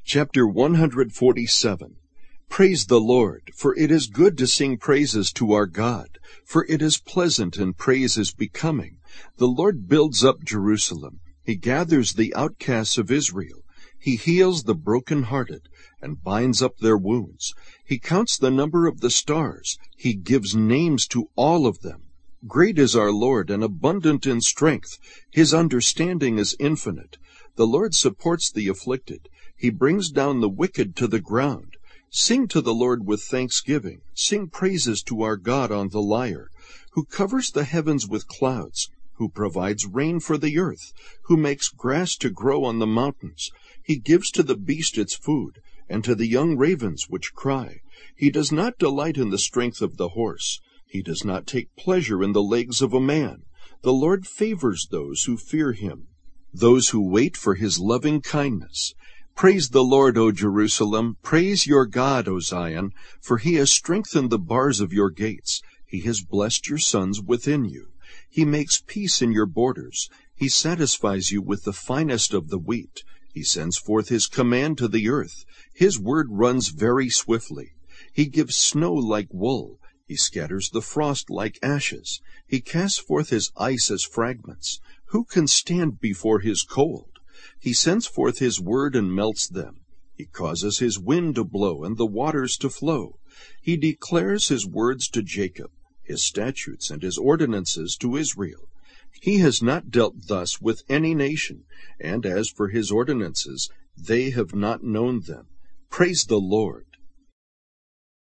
Chapter 147. Praise the Lord, for it is good to sing praises to our God, for it is pleasant and praise is becoming. The Lord builds up Jerusalem. He gathers the outcasts of Israel. He heals the broken-hearted and binds up their wounds. He counts the number of the stars. He gives names to all of them. Great is our Lord and abundant in strength. His understanding is infinite. The Lord supports the afflicted. He brings down the wicked to the ground. Sing to the Lord with thanksgiving. Sing praises to our God on the lyre, who covers the heavens with clouds, who provides rain for the earth, who makes grass to grow on the mountains. He gives to the beast its food, and to the young ravens which cry. He does not delight in the strength of the horse. He does not take pleasure in the legs of a man. The Lord favors those who fear him, those who wait for his loving kindness. Praise the Lord, O Jerusalem. Praise your God, O Zion, for he has strengthened the bars of your gates. He has blessed your sons within you. He makes peace in your borders. He satisfies you with the finest of the wheat. He sends forth his command to the earth. His word runs very swiftly. He gives snow like wool. He scatters the frost like ashes. He casts forth his ice as fragments. Who can stand before his cold? He sends forth his word and melts them. He causes his wind to blow and the waters to flow. He declares his words to Jacob, his statutes and his ordinances to Israel. He has not dealt thus with any nation, and as for his ordinances, they have not known them. Praise the Lord.